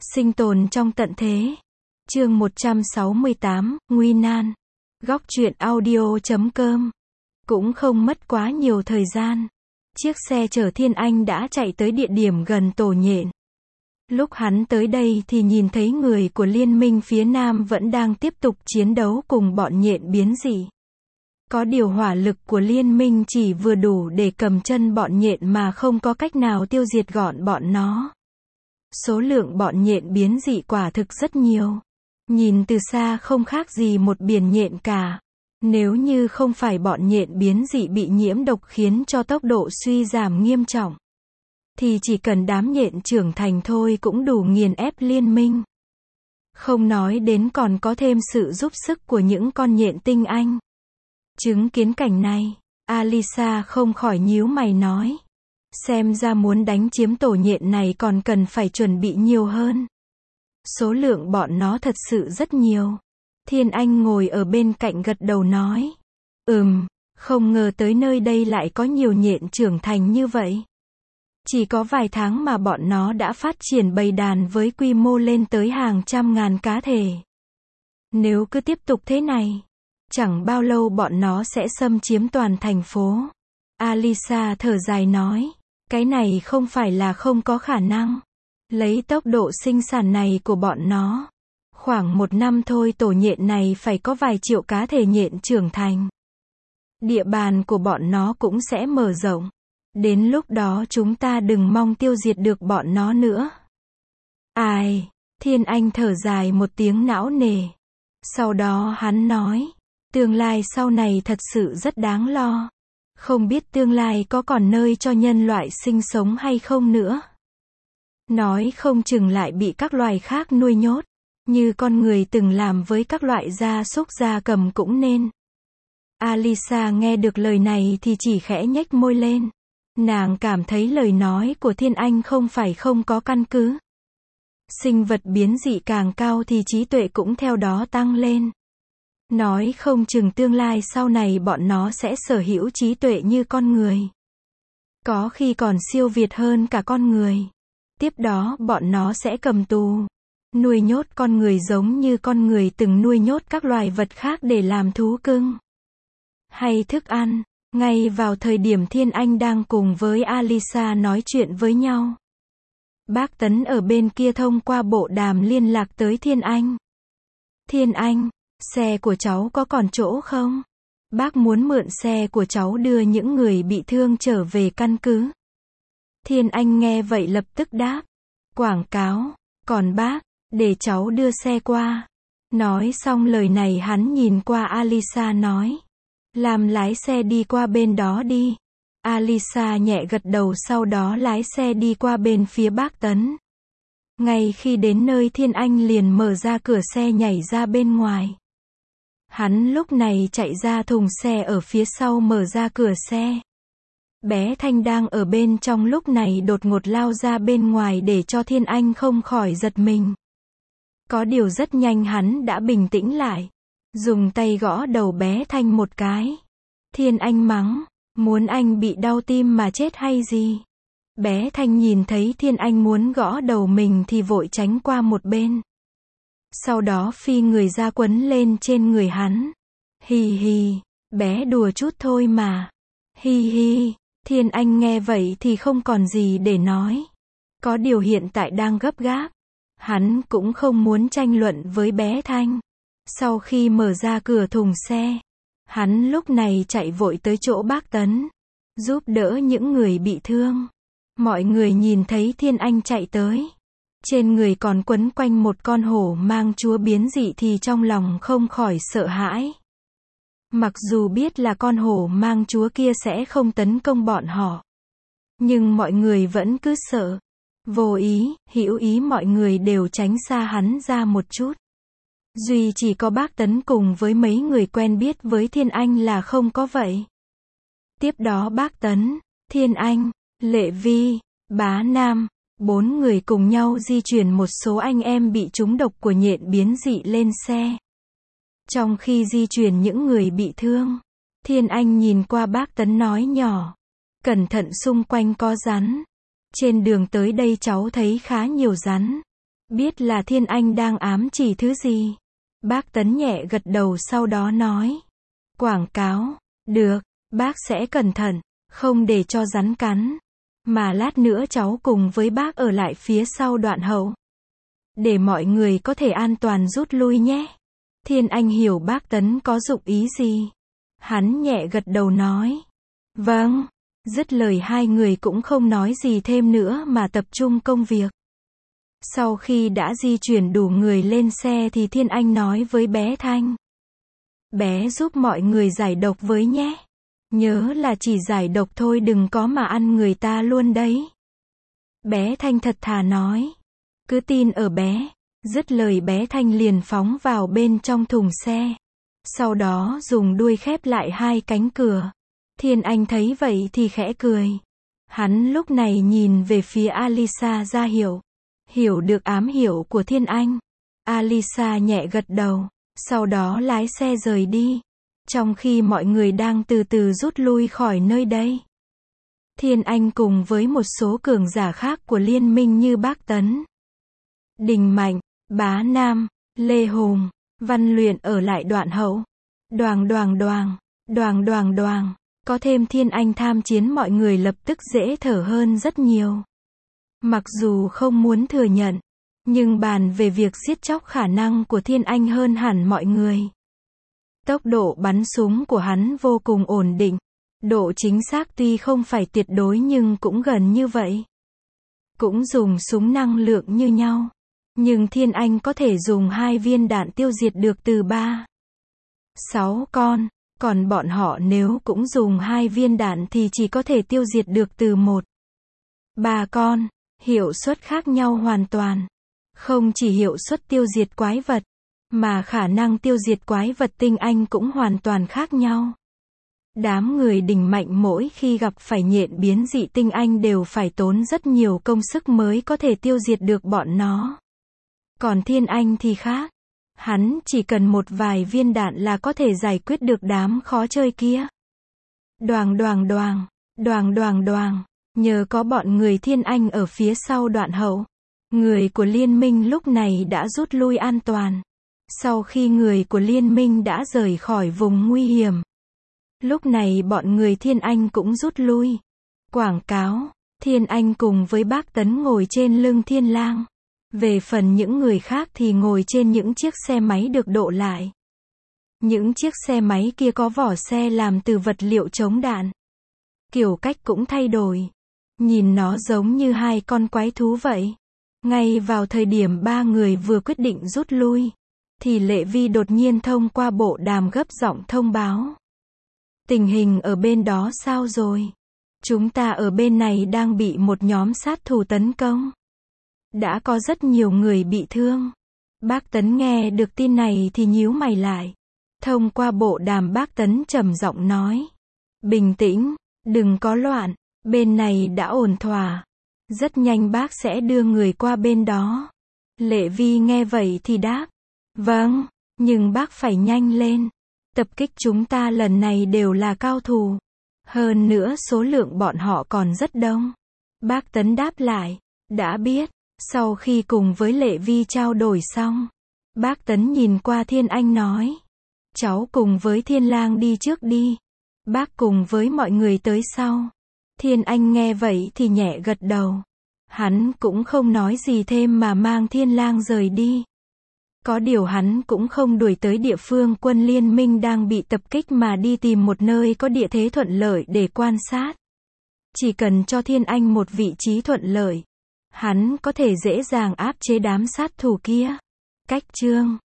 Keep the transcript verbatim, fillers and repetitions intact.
Sinh tồn trong tận thế. Chương một trăm sáu mươi tám, Nguy nan. Góc truyện audio chấm com. Cũng không mất quá nhiều thời gian. Chiếc xe chở Thiên Anh đã chạy tới địa điểm gần tổ nhện. Lúc hắn tới đây thì nhìn thấy người của liên minh phía Nam vẫn đang tiếp tục chiến đấu cùng bọn nhện biến dị. Có điều hỏa lực của liên minh chỉ vừa đủ để cầm chân bọn nhện mà không có cách nào tiêu diệt gọn bọn nó. Số lượng bọn nhện biến dị quả thực rất nhiều. Nhìn từ xa không khác gì một biển nhện cả. Nếu như không phải bọn nhện biến dị bị nhiễm độc khiến cho tốc độ suy giảm nghiêm trọng, thì chỉ cần đám nhện trưởng thành thôi cũng đủ nghiền ép liên minh. Không nói đến còn có thêm sự giúp sức của những con nhện tinh anh. Chứng kiến cảnh này, Alisa không khỏi nhíu mày nói. Xem ra muốn đánh chiếm tổ nhện này còn cần phải chuẩn bị nhiều hơn. Số lượng bọn nó thật sự rất nhiều. Thiên Anh ngồi ở bên cạnh gật đầu nói. Ừm, không ngờ tới nơi đây lại có nhiều nhện trưởng thành như vậy. Chỉ có vài tháng mà bọn nó đã phát triển bầy đàn với quy mô lên tới hàng trăm ngàn cá thể. Nếu cứ tiếp tục thế này, chẳng bao lâu bọn nó sẽ xâm chiếm toàn thành phố. Alisa thở dài nói. Cái này không phải là không có khả năng. Lấy tốc độ sinh sản này của bọn nó, khoảng một năm thôi tổ nhện này phải có vài triệu cá thể nhện trưởng thành. Địa bàn của bọn nó cũng sẽ mở rộng. Đến lúc đó chúng ta đừng mong tiêu diệt được bọn nó nữa. Ai? Thiên Anh thở dài một tiếng não nề. Sau đó hắn nói, tương lai sau này thật sự rất đáng lo. Không biết tương lai có còn nơi cho nhân loại sinh sống hay không nữa. Nói không chừng lại bị các loài khác nuôi nhốt, như con người từng làm với các loại gia súc gia cầm cũng nên. Alisa nghe được lời này thì chỉ khẽ nhếch môi lên. Nàng cảm thấy lời nói của Thiên Anh không phải không có căn cứ. Sinh vật biến dị càng cao thì trí tuệ cũng theo đó tăng lên. Nói không chừng tương lai sau này bọn nó sẽ sở hữu trí tuệ như con người. Có khi còn siêu việt hơn cả con người. Tiếp đó bọn nó sẽ cầm tù, nuôi nhốt con người giống như con người từng nuôi nhốt các loài vật khác để làm thú cưng hay thức ăn. Ngay vào thời điểm Thiên Anh đang cùng với Alisa nói chuyện với nhau, bác Tấn ở bên kia thông qua bộ đàm liên lạc tới Thiên Anh. Thiên Anh, xe của cháu có còn chỗ không? Bác muốn mượn xe của cháu đưa những người bị thương trở về căn cứ. Thiên Anh nghe vậy lập tức đáp. Quảng cáo, còn bác, để cháu đưa xe qua. Nói xong lời này hắn nhìn qua Alisa nói. Làm lái xe đi qua bên đó đi. Alisa nhẹ gật đầu sau đó lái xe đi qua bên phía bác Tấn. Ngay khi đến nơi Thiên Anh liền mở ra cửa xe nhảy ra bên ngoài. Hắn lúc này chạy ra thùng xe ở phía sau mở ra cửa xe. Bé Thanh đang ở bên trong lúc này đột ngột lao ra bên ngoài để cho Thiên Anh không khỏi giật mình. Có điều rất nhanh hắn đã bình tĩnh lại. Dùng tay gõ đầu bé Thanh một cái. Thiên Anh mắng, muốn anh bị đau tim mà chết hay gì? Bé Thanh nhìn thấy Thiên Anh muốn gõ đầu mình thì vội tránh qua một bên. Sau đó phi người ra quấn lên trên người hắn. Hì hì, bé đùa chút thôi mà. Hi hi. Thiên Anh nghe vậy thì không còn gì để nói. Có điều hiện tại đang gấp gáp. Hắn cũng không muốn tranh luận với bé Thanh. Sau khi mở ra cửa thùng xe, hắn lúc này chạy vội tới chỗ bác Tấn, giúp đỡ những người bị thương. Mọi người nhìn thấy Thiên Anh chạy tới. Trên người còn quấn quanh một con hổ mang chúa biến dị thì trong lòng không khỏi sợ hãi. Mặc dù biết là con hổ mang chúa kia sẽ không tấn công bọn họ, nhưng mọi người vẫn cứ sợ. Vô ý, hữu ý mọi người đều tránh xa hắn ra một chút. Duy chỉ có bác Tấn cùng với mấy người quen biết với Thiên Anh là không có vậy. Tiếp đó bác Tấn, Thiên Anh, Lệ Vi, Bá Nam, bốn người cùng nhau di chuyển một số anh em bị trúng độc của nhện biến dị lên xe. Trong khi di chuyển những người bị thương, Thiên Anh nhìn qua bác Tấn nói nhỏ. Cẩn thận xung quanh có rắn. Trên đường tới đây cháu thấy khá nhiều rắn. Biết là Thiên Anh đang ám chỉ thứ gì. Bác Tấn nhẹ gật đầu sau đó nói. Quảng cáo. Được, bác sẽ cẩn thận, không để cho rắn cắn. Mà lát nữa cháu cùng với bác ở lại phía sau đoạn hậu. Để mọi người có thể an toàn rút lui nhé. Thiên Anh hiểu bác Tấn có dụng ý gì. Hắn nhẹ gật đầu nói. Vâng. Dứt lời hai người cũng không nói gì thêm nữa mà tập trung công việc. Sau khi đã di chuyển đủ người lên xe thì Thiên Anh nói với bé Thanh. Bé giúp mọi người giải độc với nhé. Nhớ là chỉ giải độc thôi, đừng có mà ăn người ta luôn đấy. Bé Thanh thật thà nói. Cứ tin ở bé. Dứt lời bé Thanh liền phóng vào bên trong thùng xe. Sau đó dùng đuôi khép lại hai cánh cửa. Thiên Anh thấy vậy thì khẽ cười. Hắn lúc này nhìn về phía Alisa ra hiệu. Hiểu được ám hiệu của Thiên Anh. Alisa nhẹ gật đầu. Sau đó lái xe rời đi. Trong khi mọi người đang từ từ rút lui khỏi nơi đây. Thiên Anh cùng với một số cường giả khác của liên minh như Bác Tấn, Đình Mạnh, Bá Nam, Lê Hùng, Văn Luyện ở lại đoạn hậu. Đoàng đoàng đoàng, đoàng đoàng đoàng. Có thêm Thiên Anh tham chiến, mọi người lập tức dễ thở hơn rất nhiều. Mặc dù không muốn thừa nhận, nhưng bàn về việc giết chóc khả năng của Thiên Anh hơn hẳn mọi người. Tốc độ bắn súng của hắn vô cùng ổn định. Độ chính xác tuy không phải tuyệt đối nhưng cũng gần như vậy. Cũng dùng súng năng lượng như nhau. Nhưng Thiên Anh có thể dùng hai viên đạn tiêu diệt được từ ba, sáu con. Còn bọn họ nếu cũng dùng hai viên đạn thì chỉ có thể tiêu diệt được từ một, ba con. Hiệu suất khác nhau hoàn toàn. Không chỉ hiệu suất tiêu diệt quái vật, mà khả năng tiêu diệt quái vật tinh anh cũng hoàn toàn khác nhau. Đám người Đình Mạnh mỗi khi gặp phải nhện biến dị tinh anh đều phải tốn rất nhiều công sức mới có thể tiêu diệt được bọn nó. Còn Thiên Anh thì khác. Hắn chỉ cần một vài viên đạn là có thể giải quyết được đám khó chơi kia. Đoàng đoàng đoàng, đoàng đoàng đoàng. Nhờ có bọn người Thiên Anh ở phía sau đoạn hậu, người của liên minh lúc này đã rút lui an toàn. Sau khi người của liên minh đã rời khỏi vùng nguy hiểm, lúc này bọn người Thiên Anh cũng rút lui. Quảng cáo. Thiên Anh cùng với Bác Tấn ngồi trên lưng Thiên Lang. Về phần những người khác thì ngồi trên những chiếc xe máy được độ lại. Những chiếc xe máy kia có vỏ xe làm từ vật liệu chống đạn. Kiểu cách cũng thay đổi. Nhìn nó giống như hai con quái thú vậy. Ngay vào thời điểm ba người vừa quyết định rút lui, thì Lệ Vi đột nhiên thông qua bộ đàm gấp giọng thông báo. Tình hình ở bên đó sao rồi? Chúng ta ở bên này đang bị một nhóm sát thủ tấn công. Đã có rất nhiều người bị thương. Bác Tấn nghe được tin này thì nhíu mày lại. Thông qua bộ đàm Bác Tấn trầm giọng nói. Bình tĩnh, đừng có loạn, bên này đã ổn thỏa. Rất nhanh bác sẽ đưa người qua bên đó. Lệ Vi nghe vậy thì đáp. Vâng, nhưng bác phải nhanh lên. Tập kích chúng ta lần này đều là cao thủ. Hơn nữa số lượng bọn họ còn rất đông. Bác Tấn đáp lại. Đã biết. Sau khi cùng với Lệ Vi trao đổi xong, Bác Tấn nhìn qua Thiên Anh nói. Cháu cùng với Thiên Lang đi trước đi. Bác cùng với mọi người tới sau. Thiên Anh nghe vậy thì nhẹ gật đầu. Hắn cũng không nói gì thêm mà mang Thiên Lang rời đi. Có điều hắn cũng không đuổi tới địa phương quân liên minh đang bị tập kích mà đi tìm một nơi có địa thế thuận lợi để quan sát. Chỉ cần cho Thiên Anh một vị trí thuận lợi, hắn có thể dễ dàng áp chế đám sát thủ kia. Cách chương